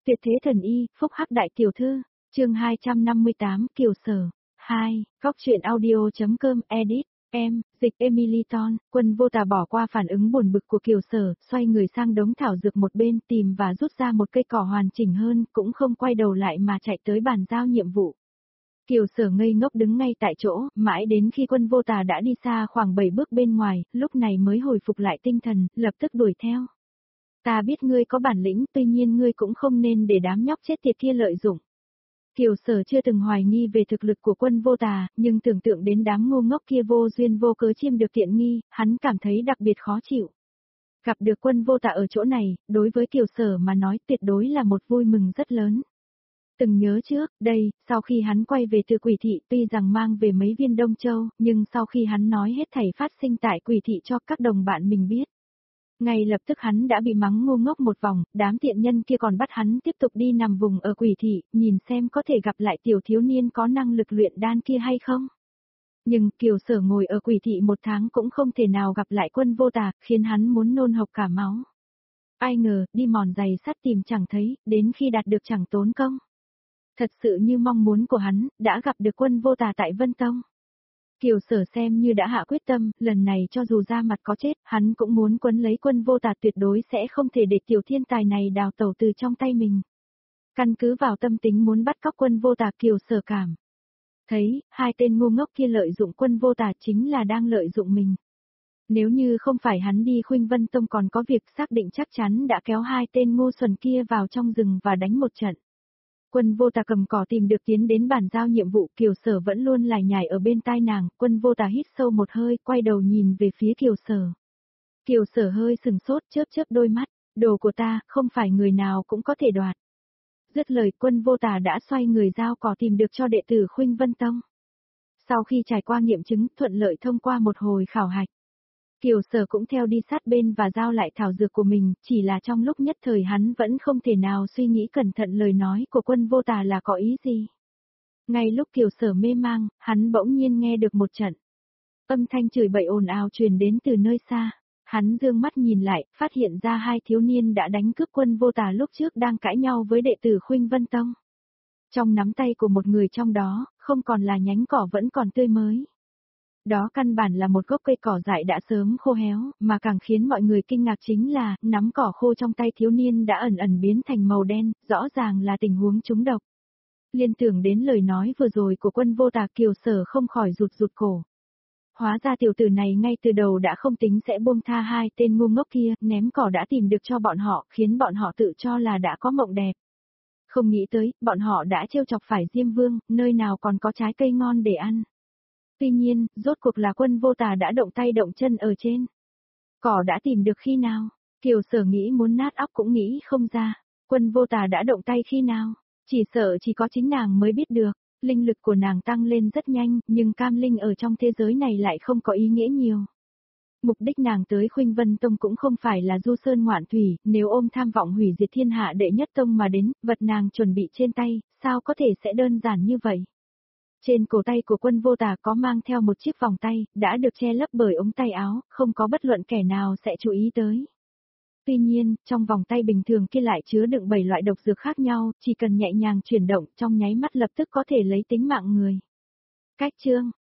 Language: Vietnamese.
Tuyệt thế thần y, phúc hắc đại tiểu thư, chương 258, Kiều Sở. 2, góc truyện audio.com edit, em, dịch Emily Ton, Quân Vô Tà bỏ qua phản ứng buồn bực của Kiều Sở, xoay người sang đống thảo dược một bên tìm và rút ra một cây cỏ hoàn chỉnh hơn, cũng không quay đầu lại mà chạy tới bàn giao nhiệm vụ. Kiều Sở ngây ngốc đứng ngay tại chỗ, mãi đến khi Quân Vô Tà đã đi xa khoảng 7 bước bên ngoài, lúc này mới hồi phục lại tinh thần, lập tức đuổi theo. Ta biết ngươi có bản lĩnh, tuy nhiên ngươi cũng không nên để đám nhóc chết tiệt kia lợi dụng. Kiều Sở chưa từng hoài nghi về thực lực của Quân Vô Tà, nhưng tưởng tượng đến đám ngu ngốc kia vô duyên vô cớ chiêm được tiện nghi, hắn cảm thấy đặc biệt khó chịu. Gặp được Quân Vô Tà ở chỗ này, đối với Kiều Sở mà nói tuyệt đối là một vui mừng rất lớn. Từng nhớ trước, đây, sau khi hắn quay về từ Quỷ Thị tuy rằng mang về mấy viên Đông Châu, nhưng sau khi hắn nói hết thảy phát sinh tại Quỷ Thị cho các đồng bạn mình biết. Ngay lập tức hắn đã bị mắng ngu ngốc một vòng, đám tiện nhân kia còn bắt hắn tiếp tục đi nằm vùng ở Quỷ Thị, nhìn xem có thể gặp lại tiểu thiếu niên có năng lực luyện đan kia hay không. Nhưng Kiều Sở ngồi ở Quỷ Thị 1 tháng cũng không thể nào gặp lại Quân Vô Tà, khiến hắn muốn nôn hộc cả máu. Ai ngờ, đi mòn giày sắt tìm chẳng thấy, đến khi đạt được chẳng tốn công. Thật sự như mong muốn của hắn, đã gặp được Quân Vô Tà tại Vân Tông. Kiều Sở xem như đã hạ quyết tâm, lần này cho dù ra mặt có chết, hắn cũng muốn quấn lấy Quân Vô Tà, tuyệt đối sẽ không thể để tiểu thiên tài này đào tẩu từ trong tay mình. Căn cứ vào tâm tính muốn bắt cóc Quân Vô Tà, Kiều Sở cảm thấy, hai tên ngu ngốc kia lợi dụng Quân Vô Tà chính là đang lợi dụng mình. Nếu như không phải hắn đi Khuynh Vân Tông còn có việc xác định chắc chắn đã kéo hai tên ngu xuẩn kia vào trong rừng và đánh một trận. Quân Vô Tà cầm cỏ tìm được tiến đến bản giao nhiệm vụ, Kiều Sở vẫn luôn lải nhải ở bên tai nàng. Quân Vô Tà hít sâu một hơi, quay đầu nhìn về phía Kiều Sở. Kiều Sở hơi sừng sốt, chớp chớp đôi mắt, đồ của ta, không phải người nào cũng có thể đoạt. Dứt lời, Quân Vô Tà đã xoay người giao cỏ tìm được cho đệ tử Khuynh Vân Tông. Sau khi trải qua nghiệm chứng, thuận lợi thông qua một hồi khảo hạch. Kiều Sở cũng theo đi sát bên và giao lại thảo dược của mình, chỉ là trong lúc nhất thời hắn vẫn không thể nào suy nghĩ cẩn thận lời nói của Quân Vô Tà là có ý gì. Ngay lúc Kiều Sở mê mang, hắn bỗng nhiên nghe được một trận âm thanh chửi bậy ồn ào truyền đến từ nơi xa. Hắn dương mắt nhìn lại, phát hiện ra hai thiếu niên đã đánh cướp Quân Vô Tà lúc trước đang cãi nhau với đệ tử Khuynh Vân Tông. Trong nắm tay của một người trong đó, không còn là nhánh cỏ vẫn còn tươi mới. Đó căn bản là một gốc cây cỏ dại đã sớm khô héo, mà càng khiến mọi người kinh ngạc chính là, nắm cỏ khô trong tay thiếu niên đã ẩn ẩn biến thành màu đen, rõ ràng là tình huống trúng độc. Liên tưởng đến lời nói vừa rồi của Quân Vô Tà, Kiều Sở không khỏi rụt rụt cổ. Hóa ra tiểu tử này ngay từ đầu đã không tính sẽ buông tha hai tên ngu ngốc kia, ném cỏ đã tìm được cho bọn họ, khiến bọn họ tự cho là đã có mộng đẹp. Không nghĩ tới, bọn họ đã trêu chọc phải Diêm Vương, nơi nào còn có trái cây ngon để ăn. Tuy nhiên, rốt cuộc là Quân Vô Tà đã động tay động chân ở trên. Cỏ đã tìm được khi nào? Kiều Sở nghĩ muốn nát óc cũng nghĩ không ra. Quân Vô Tà đã động tay khi nào? Chỉ sợ chỉ có chính nàng mới biết được. Linh lực của nàng tăng lên rất nhanh, nhưng cam linh ở trong thế giới này lại không có ý nghĩa nhiều. Mục đích nàng tới Khuynh Vân Tông cũng không phải là du sơn ngoạn thủy, nếu ôm tham vọng hủy diệt thiên hạ đệ nhất tông mà đến, vật nàng chuẩn bị trên tay, sao có thể sẽ đơn giản như vậy? Trên cổ tay của Quân Vô Tà có mang theo một chiếc vòng tay, đã được che lấp bởi ống tay áo, không có bất luận kẻ nào sẽ chú ý tới. Tuy nhiên, trong vòng tay bình thường kia lại chứa đựng 7 loại độc dược khác nhau, chỉ cần nhẹ nhàng chuyển động trong nháy mắt lập tức có thể lấy tính mạng người. Cách chương